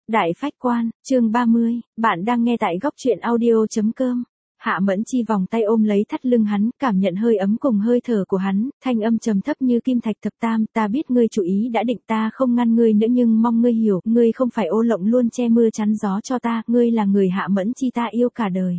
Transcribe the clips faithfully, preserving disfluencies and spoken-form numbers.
Đại Phách Quan, chương ba mươi, bạn đang nghe tại góc truyện audio.com. Hạ Mẫn Chi vòng tay ôm lấy thắt lưng hắn, cảm nhận hơi ấm cùng hơi thở của hắn, thanh âm trầm thấp như kim thạch thập tam, ta biết ngươi chủ ý đã định, ta không ngăn ngươi nữa nhưng mong ngươi hiểu, ngươi không phải ô lộng luôn che mưa chắn gió cho ta, ngươi là người Hạ Mẫn Chi ta yêu cả đời.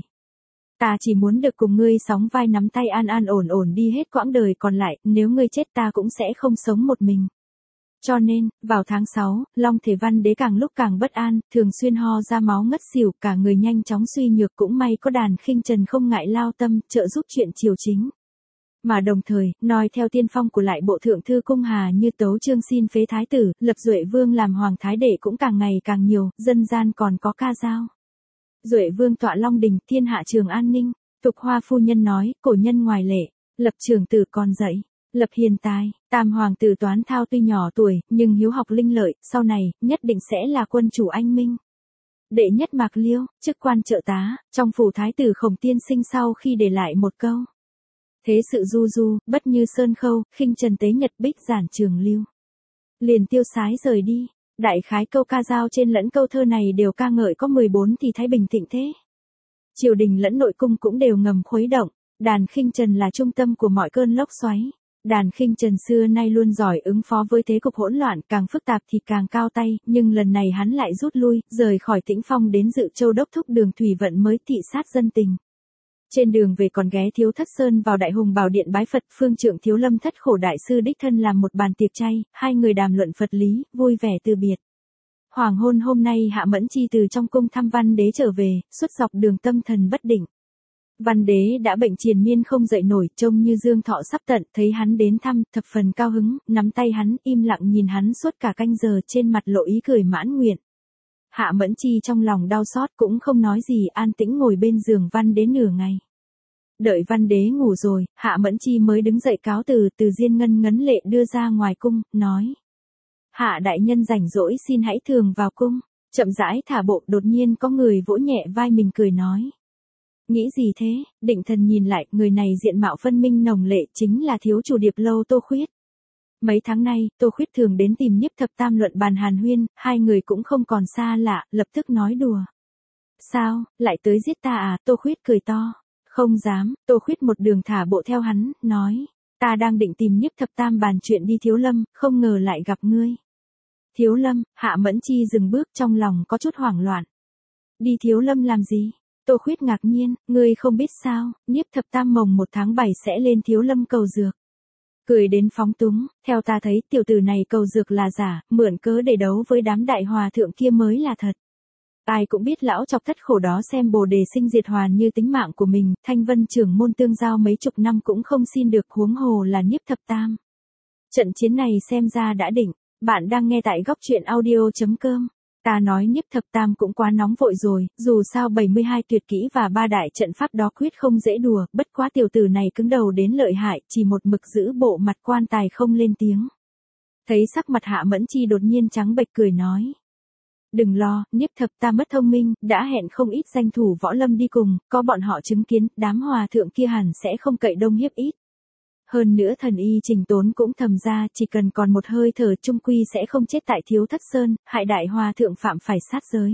Ta chỉ muốn được cùng ngươi sóng vai nắm tay an an ổn ổn đi hết quãng đời còn lại, nếu ngươi chết ta cũng sẽ không sống một mình. Cho nên, vào tháng sáu, Long Thể Văn Đế càng lúc càng bất an, thường xuyên ho ra máu ngất xỉu, cả người nhanh chóng suy nhược, cũng may có Đàn Khinh Trần không ngại lao tâm, trợ giúp chuyện triều chính. Mà đồng thời, noi theo tiên phong của lại bộ thượng thư cung Hà Như tấu chương xin phế thái tử, lập Duệ Vương làm hoàng thái đệ cũng càng ngày càng nhiều, dân gian còn có ca dao. Duệ Vương tọa Long Đình, thiên hạ trường an ninh, Tục Hoa phu nhân nói, cổ nhân ngoài lệ, lập trưởng tử còn dậy. Lập hiền tài, tam hoàng tử Toán Thao tuy nhỏ tuổi, nhưng hiếu học linh lợi, sau này, nhất định sẽ là quân chủ anh minh. Đệ nhất Mạc Liêu, chức quan trợ tá, trong phủ thái tử Khổng Tiên Sinh sau khi để lại một câu. Thế sự du du, bất như sơn khâu, khinh trần tế nhật bích giản trường lưu. Liền tiêu sái rời đi, đại khái câu ca dao trên lẫn câu thơ này đều ca ngợi có mười bốn thì Thái Bình thịnh thế. Triều đình lẫn nội cung cũng đều ngầm khuấy động, Đàn Khinh Trần là trung tâm của mọi cơn lốc xoáy. Đàn Khinh Trần xưa nay luôn giỏi ứng phó với thế cục hỗn loạn, càng phức tạp thì càng cao tay, nhưng lần này hắn lại rút lui, rời khỏi Tĩnh Phong đến Dự Châu đốc thúc Đường Thủy Vận mới thị sát dân tình. Trên đường về còn ghé Thiếu Thất Sơn vào Đại Hùng Bảo Điện bái Phật, phương trượng Thiếu Lâm Thất Khổ đại sư đích thân làm một bàn tiệc chay, hai người đàm luận Phật lý, vui vẻ từ biệt. Hoàng hôn hôm nay Hạ Mẫn Chi từ trong cung thăm Văn Đế trở về, suốt dọc đường tâm thần bất định. Văn Đế đã bệnh triền miên không dậy nổi, trông như dương thọ sắp tận, thấy hắn đến thăm, thập phần cao hứng, nắm tay hắn, im lặng nhìn hắn suốt cả canh giờ, trên mặt lộ ý cười mãn nguyện. Hạ Mẫn Chi trong lòng đau xót cũng không nói gì, an tĩnh ngồi bên giường Văn Đế nửa ngày. Đợi Văn Đế ngủ rồi, Hạ Mẫn Chi mới đứng dậy cáo từ, từ Diên ngân ngấn lệ đưa ra ngoài cung, nói. Hạ đại nhân rảnh rỗi xin hãy thường vào cung, chậm rãi thả bộ, đột nhiên có người vỗ nhẹ vai mình cười nói. Nghĩ gì thế? Định thần nhìn lại, người này diện mạo phân minh nồng lệ, chính là thiếu chủ Điệp Lâu Tô Khuyết. Mấy tháng nay, Tô Khuyết thường đến tìm Nhiếp Thập Tam luận bàn hàn huyên, hai người cũng không còn xa lạ, lập tức nói đùa. Sao, lại tới giết ta à? Tô Khuyết cười to. Không dám, Tô Khuyết một đường thả bộ theo hắn, nói. Ta đang định tìm Nhiếp Thập Tam bàn chuyện đi Thiếu Lâm, không ngờ lại gặp ngươi. Thiếu Lâm, Hạ Mẫn Chi dừng bước, trong lòng có chút hoảng loạn. Đi Thiếu Lâm làm gì? Tô Khuyết ngạc nhiên, ngươi không biết sao, Nhiếp Thập Tam mồng một tháng bảy sẽ lên Thiếu Lâm cầu dược. Cười đến phóng túng, theo ta thấy tiểu tử này cầu dược là giả, mượn cớ để đấu với đám đại hòa thượng kia mới là thật. Ai cũng biết lão chọc Thất Khổ đó xem bồ đề sinh diệt hoàn như tính mạng của mình, Thanh Vân trưởng môn tương giao mấy chục năm cũng không xin được, huống hồ là Nhiếp Thập Tam. Trận chiến này xem ra đã định, bạn đang nghe tại góc truyện audio.com. Ta nói Nhiếp Thập Tam cũng quá nóng vội rồi, dù sao bảy mươi hai tuyệt kỹ và ba đại trận pháp đó quyết không dễ đùa, bất quá tiểu tử này cứng đầu đến lợi hại, chỉ một mực giữ bộ mặt quan tài không lên tiếng. Thấy sắc mặt Hạ Mẫn Chi đột nhiên trắng bệch cười nói. Đừng lo, Nhiếp Thập Tam mất thông minh, đã hẹn không ít danh thủ võ lâm đi cùng, có bọn họ chứng kiến, đám hòa thượng kia hẳn sẽ không cậy đông hiếp ít. Hơn nữa thần y Trình Tốn cũng thầm ra, chỉ cần còn một hơi thở trung quy sẽ không chết tại Thiếu Thất Sơn, hại đại hòa thượng phạm phải sát giới.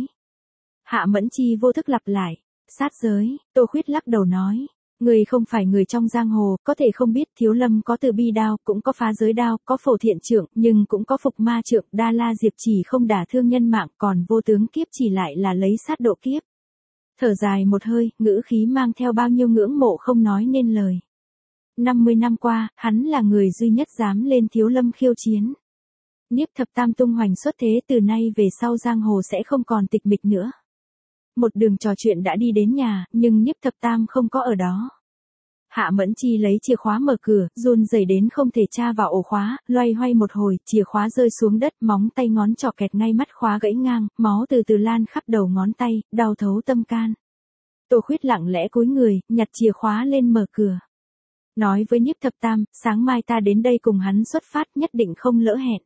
Hạ Mẫn Chi vô thức lặp lại, sát giới, Tô Khuyết lắc đầu nói, người không phải người trong giang hồ, có thể không biết Thiếu Lâm có Từ Bi đao, cũng có Phá Giới đao, có Phổ Thiện trượng, nhưng cũng có Phục Ma trượng, Đa La Diệp chỉ không đả thương nhân mạng, còn Vô Tướng kiếp chỉ lại là lấy sát độ kiếp. Thở dài một hơi, ngữ khí mang theo bao nhiêu ngưỡng mộ không nói nên lời. năm mươi năm qua, hắn là người duy nhất dám lên Thiếu Lâm khiêu chiến. Nhiếp Thập Tam tung hoành xuất thế, từ nay về sau giang hồ sẽ không còn tịch mịch nữa. Một đường trò chuyện đã đi đến nhà, nhưng Nhiếp Thập Tam không có ở đó. Hạ Mẫn Chi lấy chìa khóa mở cửa, run rẩy đến không thể tra vào ổ khóa, loay hoay một hồi, chìa khóa rơi xuống đất, móng tay ngón trỏ kẹt ngay mắt khóa gãy ngang, máu từ từ lan khắp đầu ngón tay, đau thấu tâm can. Tô Khuyết lặng lẽ cúi người, nhặt chìa khóa lên mở cửa. Nói với Nhiếp Thập Tam, sáng mai ta đến đây cùng hắn xuất phát, nhất định không lỡ hẹn.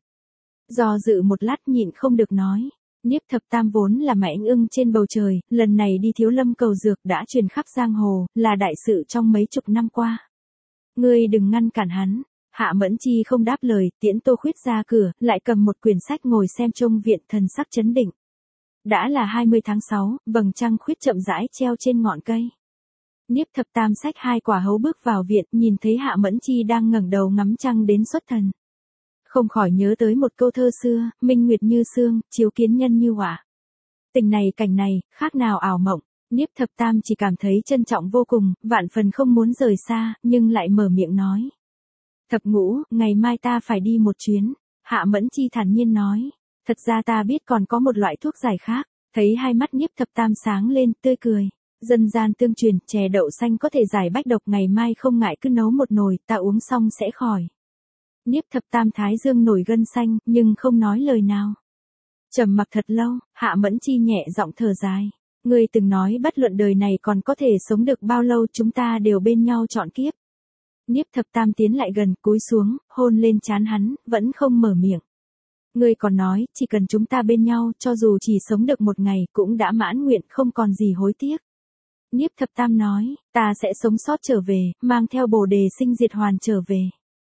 Do dự một lát nhịn không được nói. Nhiếp Thập Tam vốn là mãnh ưng trên bầu trời, lần này đi Thiếu Lâm cầu dược đã truyền khắp giang hồ, là đại sự trong mấy chục năm qua. Ngươi đừng ngăn cản hắn. Hạ Mẫn Chi không đáp lời, tiễn Tô Khuyết ra cửa, lại cầm một quyển sách ngồi xem trông viện, thần sắc chấn định. Đã là hai mươi tháng sáu, vầng trăng khuyết chậm rãi treo trên ngọn cây. Niếp Thập Tam xách hai quả hấu bước vào viện, nhìn thấy Hạ Mẫn Chi đang ngẩng đầu ngắm trăng đến xuất thần. Không khỏi nhớ tới một câu thơ xưa, minh nguyệt như sương, chiếu kiến nhân như họa. Tình này cảnh này, khác nào ảo mộng. Niếp Thập Tam chỉ cảm thấy trân trọng vô cùng, vạn phần không muốn rời xa, nhưng lại mở miệng nói. Thập Ngũ, ngày mai ta phải đi một chuyến. Hạ Mẫn Chi thản nhiên nói. Thật ra ta biết còn có một loại thuốc giải khác. Thấy hai mắt Niếp Thập Tam sáng lên, tươi cười. Dân gian tương truyền, chè đậu xanh có thể giải bách độc, ngày mai không ngại cứ nấu một nồi, ta uống xong sẽ khỏi. Niếp Thập Tam thái dương nổi gân xanh, nhưng không nói lời nào. Trầm mặc thật lâu, Hạ Mẫn Chi nhẹ giọng thở dài. Ngươi từng nói bất luận đời này còn có thể sống được bao lâu, chúng ta đều bên nhau trọn kiếp. Niếp Thập Tam tiến lại gần, cúi xuống, hôn lên trán hắn, vẫn không mở miệng. Ngươi còn nói, chỉ cần chúng ta bên nhau, cho dù chỉ sống được một ngày, cũng đã mãn nguyện, không còn gì hối tiếc. Niếp Thập Tam nói, ta sẽ sống sót trở về, mang theo bồ đề sinh diệt hoàn trở về.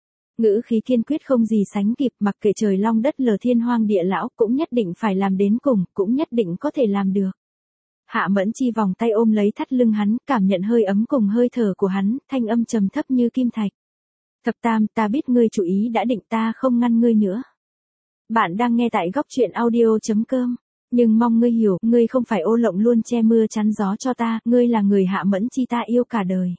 Ngữ khí kiên quyết không gì sánh kịp, mặc kệ trời long đất lở thiên hoang địa lão, cũng nhất định phải làm đến cùng, cũng nhất định có thể làm được. Hạ Mẫn Chi vòng tay ôm lấy thắt lưng hắn, cảm nhận hơi ấm cùng hơi thở của hắn, thanh âm trầm thấp như kim thạch. Thập Tam, ta biết ngươi chủ ý đã định, ta không ngăn ngươi nữa. Bạn đang nghe tại góc truyện audio chấm com. Nhưng mong ngươi hiểu, ngươi không phải ô lộng luôn che mưa chắn gió cho ta, ngươi là người Hạ Mẫn Chi ta yêu cả đời.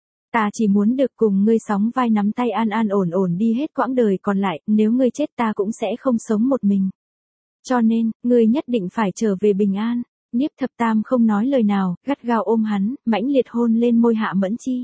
Ta chỉ muốn được cùng ngươi sóng vai nắm tay an an ổn ổn đi hết quãng đời còn lại, nếu ngươi chết ta cũng sẽ không sống một mình. Cho nên, ngươi nhất định phải trở về bình an. Niếp Thập Tam không nói lời nào, gắt gao ôm hắn, mãnh liệt hôn lên môi Hạ Mẫn Chi.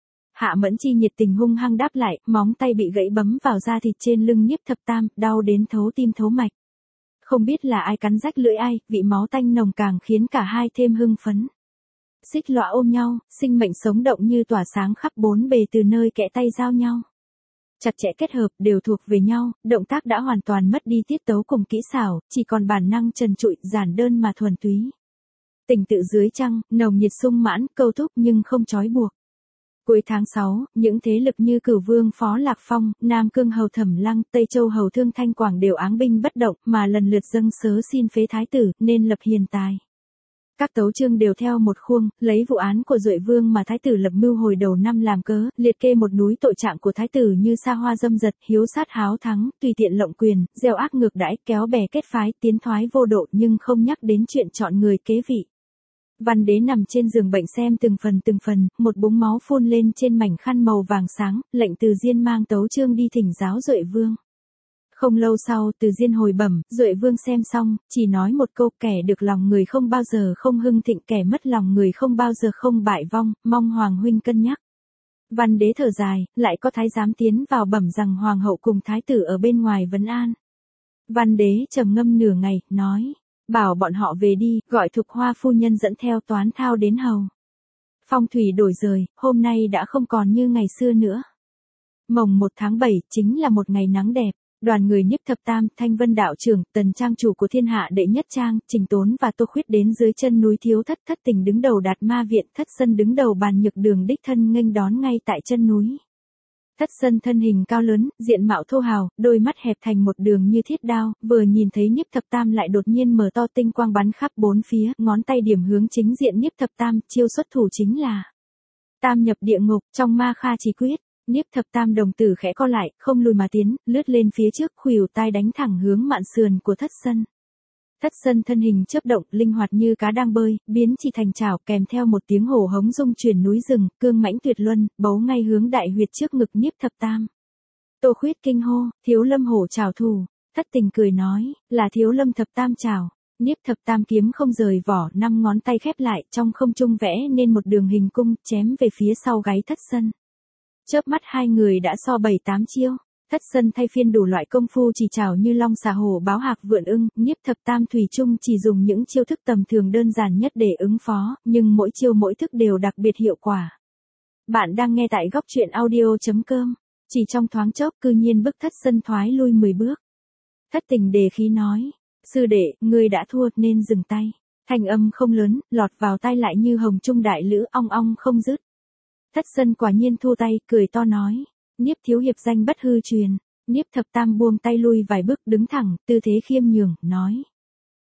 Hạ Mẫn Chi nhiệt tình hung hăng đáp lại, móng tay bị gãy bấm vào da thịt trên lưng Niếp Thập Tam, đau đến thấu tim thấu mạch. Không biết là ai cắn rách lưỡi ai, vị máu tanh nồng càng khiến cả hai thêm hưng phấn. Xích lõa ôm nhau, sinh mệnh sống động như tỏa sáng khắp bốn bề từ nơi kẽ tay giao nhau. Chặt chẽ kết hợp, đều thuộc về nhau, động tác đã hoàn toàn mất đi tiết tấu cùng kỹ xảo, chỉ còn bản năng trần trụi, giản đơn mà thuần túy. Tình tự dưới trăng, nồng nhiệt sung mãn, câu thúc nhưng không trói buộc. Cuối tháng sáu, những thế lực như Cửu Vương Phó Lạc Phong, Nam Cương Hầu Thẩm Lăng, Tây Châu Hầu Thương Thanh Quảng đều áng binh bất động, mà lần lượt dâng sớ xin phế thái tử, nên lập hiền tài. Các tấu chương đều theo một khuôn, lấy vụ án của Duệ Vương mà thái tử lập mưu hồi đầu năm làm cớ, liệt kê một núi tội trạng của thái tử như xa hoa dâm dật, hiếu sát háo thắng, tùy tiện lộng quyền, gieo ác ngược đãi, kéo bè kết phái, tiến thoái vô độ, nhưng không nhắc đến chuyện chọn người kế vị. Văn đế nằm trên giường bệnh xem từng phần từng phần, một búng máu phun lên trên mảnh khăn màu vàng sáng, lệnh Từ Diên mang tấu chương đi thỉnh giáo Duệ Vương. Không lâu sau, Từ Diên hồi bẩm, Duệ Vương xem xong, chỉ nói một câu, kẻ được lòng người không bao giờ không hưng thịnh, kẻ mất lòng người không bao giờ không bại vong, mong Hoàng huynh cân nhắc. Văn đế thở dài, lại có thái giám tiến vào bẩm rằng Hoàng hậu cùng thái tử ở bên ngoài vấn an. Văn đế trầm ngâm nửa ngày, nói. Bảo bọn họ về đi, gọi Thục Hoa phu nhân dẫn theo Toán Thao đến hầu. Phong thủy đổi rời, hôm nay đã không còn như ngày xưa nữa. Mồng một tháng bảy, chính là một ngày nắng đẹp. Đoàn người Niếp Thập Tam, Thanh Vân đạo trưởng, Tần trang chủ của thiên hạ đệ nhất trang, Trình Tốn và Tô Khuyết đến dưới chân núi Thiếu Thất, Thất Tình đứng đầu Đạt Ma viện, Thất Sân đứng đầu Bàn Nhược đường đích thân nghênh đón ngay tại chân núi. Thất Sân thân hình cao lớn, diện mạo thô hào, đôi mắt hẹp thành một đường như thiết đao, vừa nhìn thấy Niếp Thập Tam lại đột nhiên mở to tinh quang bắn khắp bốn phía, ngón tay điểm hướng chính diện Niếp Thập Tam, chiêu xuất thủ chính là Tam nhập địa ngục, trong ma kha chỉ quyết. Niếp Thập Tam đồng tử khẽ co lại, không lùi mà tiến, lướt lên phía trước, khuỷu tay đánh thẳng hướng mạn sườn của Thất Sân. Thất Sân thân hình chớp động, linh hoạt như cá đang bơi, biến chỉ thành chảo, kèm theo một tiếng hổ hống rung chuyển núi rừng, cương mãnh tuyệt luân, bấu ngay hướng đại huyệt trước ngực Niếp Thập Tam. Tô Khuyết kinh hô, Thiếu Lâm hổ chảo thủ. Thất Tình cười nói, là Thiếu Lâm Thập Tam chảo. Niếp Thập Tam kiếm không rời vỏ, năm ngón tay khép lại, trong không trung vẽ nên một đường hình cung, chém về phía sau gáy Thất Sân. Chớp mắt hai người đã so bảy tám chiêu. Thất Sân thay phiên đủ loại công phu chỉ chảo như long xà hổ báo hạc vượn ưng, Niếp Thập Tam thủy chung chỉ dùng những chiêu thức tầm thường đơn giản nhất để ứng phó, nhưng mỗi chiêu mỗi thức đều đặc biệt hiệu quả. Bạn đang nghe tại góc truyện audio chấm com. Chỉ trong thoáng chốc cư nhiên bức Thất Sân thoái lui mười bước. Thất Tình đề khí nói, sư đệ, ngươi đã thua nên dừng tay. Thanh âm không lớn, lọt vào tai lại như hồng trung đại lữ ong ong không dứt. Thất Sân quả nhiên thu tay, cười to nói. Niếp thiếu hiệp danh bất hư truyền. Niếp Thập Tam buông tay lui vài bước đứng thẳng, tư thế khiêm nhường, nói.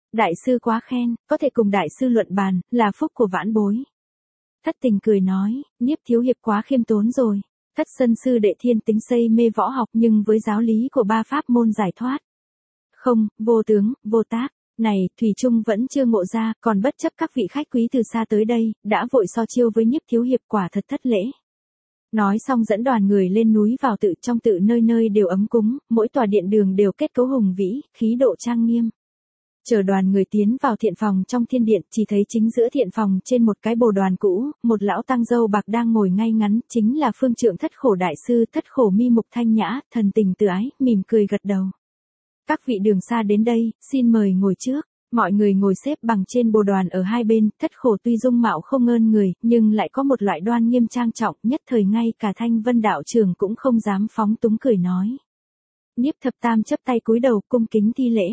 Đại sư quá khen, có thể cùng đại sư luận bàn, là phúc của vãn bối. Thất Tình cười nói, Niếp thiếu hiệp quá khiêm tốn rồi. Thất sân sư đệ thiên tính say mê võ học nhưng với giáo lý của ba pháp môn giải thoát. Không, vô tướng, vô tác. Này, Thủy Trung vẫn chưa ngộ ra, còn bất chấp các vị khách quý từ xa tới đây, đã vội so chiêu với Niếp thiếu hiệp, quả thật thất lễ. Nói xong dẫn đoàn người lên núi vào tự, trong tự nơi nơi đều ấm cúng, mỗi tòa điện đường đều kết cấu hùng vĩ, khí độ trang nghiêm. Chờ đoàn người tiến vào thiện phòng trong thiên điện, chỉ thấy chính giữa thiện phòng trên một cái bồ đoàn cũ, một lão tăng râu bạc đang ngồi ngay ngắn, chính là phương trượng Thất Khổ đại sư. Thất Khổ mi mục thanh nhã, thần tình từ ái, mỉm cười gật đầu. Các vị đường xa đến đây, xin mời ngồi trước. Mọi người ngồi xếp bằng trên bồ đoàn ở hai bên. Thất Khổ tuy dung mạo không ơn người, nhưng lại có một loại đoan nghiêm trang trọng, nhất thời ngay cả Thanh Vân đạo trưởng cũng không dám phóng túng cười nói. Niếp Thập Tam chấp tay cúi đầu cung kính thi lễ.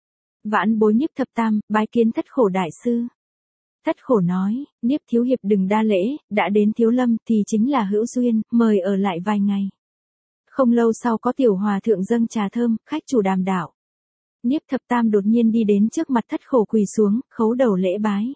Vãn bối Niếp Thập Tam, bái kiến Thất Khổ đại sư. Thất Khổ nói, Niếp thiếu hiệp đừng đa lễ, đã đến Thiếu Lâm thì chính là hữu duyên, mời ở lại vài ngày. Không lâu sau có tiểu hòa thượng dâng trà thơm, khách chủ đàm đạo. Niếp Thập Tam đột nhiên đi đến trước mặt Thất Khổ quỳ xuống, khấu đầu lễ bái.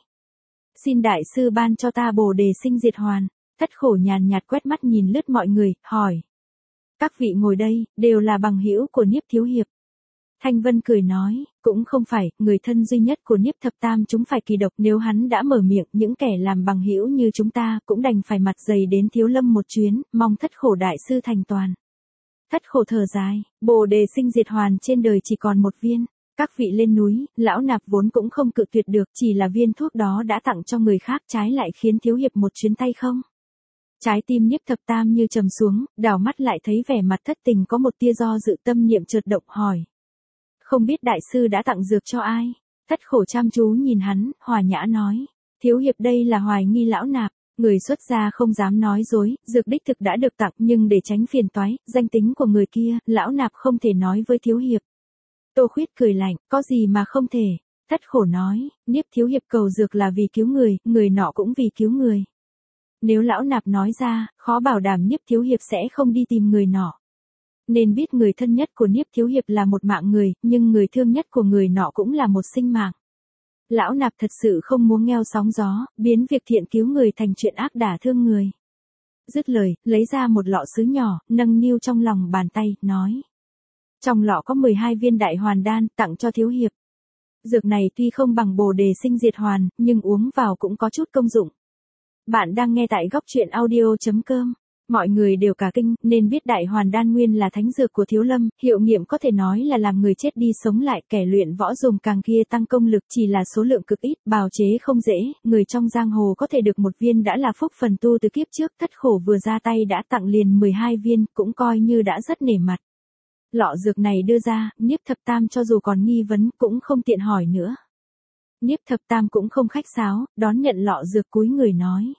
Xin đại sư ban cho ta bồ đề sinh diệt hoàn. Thất Khổ nhàn nhạt quét mắt nhìn lướt mọi người, hỏi. Các vị ngồi đây, đều là bằng hữu của Niếp thiếu hiệp. Thanh Vân cười nói, cũng không phải, người thân duy nhất của Niếp Thập Tam chúng phải kỳ độc, nếu hắn đã mở miệng, những kẻ làm bằng hữu như chúng ta cũng đành phải mặt dày đến Thiếu Lâm một chuyến, mong Thất Khổ đại sư thành toàn. Thất Khổ thở dài, bồ đề sinh diệt hoàn trên đời chỉ còn một viên, các vị lên núi, lão nạp vốn cũng không cự tuyệt được, chỉ là viên thuốc đó đã tặng cho người khác trái lại khiến thiếu hiệp một chuyến tay không. Trái tim Niếp Thập Tam như trầm xuống, đảo mắt lại thấy vẻ mặt Thất Tình có một tia do dự, tâm niệm chợt động hỏi. Không biết đại sư đã tặng dược cho ai? Thất Khổ chăm chú nhìn hắn, hòa nhã nói. Thiếu hiệp đây là hoài nghi lão nạp, người xuất gia không dám nói dối, dược đích thực đã được tặng nhưng để tránh phiền toái, danh tính của người kia, lão nạp không thể nói với thiếu hiệp. Tô Khuyết cười lạnh, có gì mà không thể? Thất Khổ nói, Niếp thiếu hiệp cầu dược là vì cứu người, người nọ cũng vì cứu người. Nếu lão nạp nói ra, khó bảo đảm Niếp thiếu hiệp sẽ không đi tìm người nọ. Nên biết người thân nhất của Niếp thiếu hiệp là một mạng người, nhưng người thương nhất của người nọ cũng là một sinh mạng. Lão nạp thật sự không muốn ngheo sóng gió, biến việc thiện cứu người thành chuyện ác đả thương người. Dứt lời, lấy ra một lọ sứ nhỏ, nâng niu trong lòng bàn tay, nói. Trong lọ có mười hai viên đại hoàn đan, tặng cho thiếu hiệp. Dược này tuy không bằng bồ đề sinh diệt hoàn, nhưng uống vào cũng có chút công dụng. Bạn đang nghe tại góc truyện audio chấm com. Mọi người đều cả kinh, nên biết đại hoàn đan nguyên là thánh dược của Thiếu Lâm, hiệu nghiệm có thể nói là làm người chết đi sống lại, kẻ luyện võ dùng càng kia tăng công lực, chỉ là số lượng cực ít, bào chế không dễ, người trong giang hồ có thể được một viên đã là phúc phần tu từ kiếp trước. Thất Khổ vừa ra tay đã tặng liền mười hai viên, cũng coi như đã rất nể mặt. Lọ dược này đưa ra, Niếp Thập Tam cho dù còn nghi vấn cũng không tiện hỏi nữa. Niếp Thập Tam cũng không khách sáo, đón nhận lọ dược cúi người nói.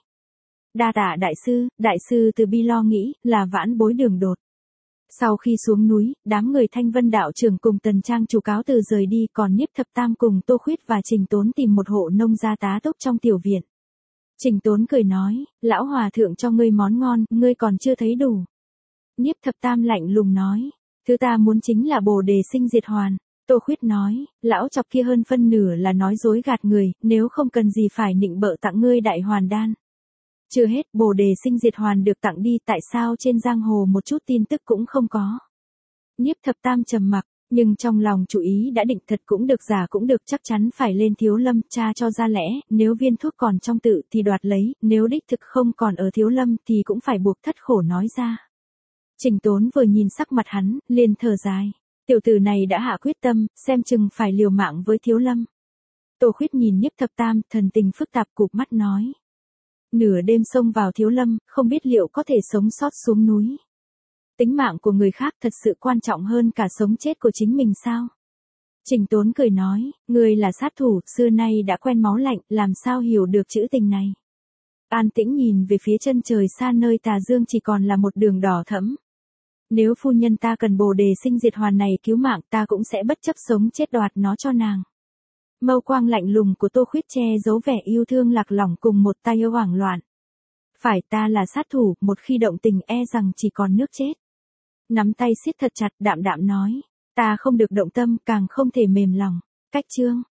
Đa tạ đại sư, đại sư từ bi lo nghĩ, là vãn bối đường đột. Sau khi xuống núi, đám người Thanh Vân đạo trưởng cùng Tần Trang chủ cáo từ rời đi, còn Niếp Thập Tam cùng Tô Khuyết và Trình Tốn tìm một hộ nông gia tá túc trong tiểu viện. Trình Tốn cười nói, lão hòa thượng cho ngươi món ngon, ngươi còn chưa thấy đủ. Niếp Thập Tam lạnh lùng nói, thứ ta muốn chính là bồ đề sinh diệt hoàn. Tô Khuyết nói, lão chọc kia hơn phân nửa là nói dối gạt người, nếu không cần gì phải nịnh bợ tặng ngươi đại hoàn đan. Chưa hết, bồ đề sinh diệt hoàn được tặng đi, tại sao trên giang hồ một chút tin tức cũng không có. Niếp Thập Tam trầm mặc, nhưng trong lòng chủ ý đã định, thật cũng được giả cũng được, chắc chắn phải lên Thiếu Lâm tra cho ra lẽ, nếu viên thuốc còn trong tự thì đoạt lấy, nếu đích thực không còn ở Thiếu Lâm thì cũng phải buộc Thất Khổ nói ra. Trình Tốn vừa nhìn sắc mặt hắn, liền thở dài. Tiểu tử này đã hạ quyết tâm, xem chừng phải liều mạng với Thiếu Lâm. Tô Khuyết nhìn Niếp Thập Tam, thần tình phức tạp, cụp mắt nói. Nửa đêm xông vào Thiếu Lâm, không biết liệu có thể sống sót xuống núi. Tính mạng của người khác thật sự quan trọng hơn cả sống chết của chính mình sao? Trình Tốn cười nói, người là sát thủ, xưa nay đã quen máu lạnh, làm sao hiểu được chữ tình này. An tĩnh nhìn về phía chân trời xa nơi tà dương chỉ còn là một đường đỏ thẫm. Nếu phu nhân ta cần bồ đề sinh diệt hoàn này cứu mạng, ta cũng sẽ bất chấp sống chết đoạt nó cho nàng. Mâu quang lạnh lùng của Tô Khuyết che giấu vẻ yêu thương lạc lõng cùng một tay hoảng loạn. Phải, ta là sát thủ, một khi động tình e rằng chỉ còn nước chết. Nắm tay siết thật chặt, đạm đạm nói, ta không được động tâm, càng không thể mềm lòng. Cách chương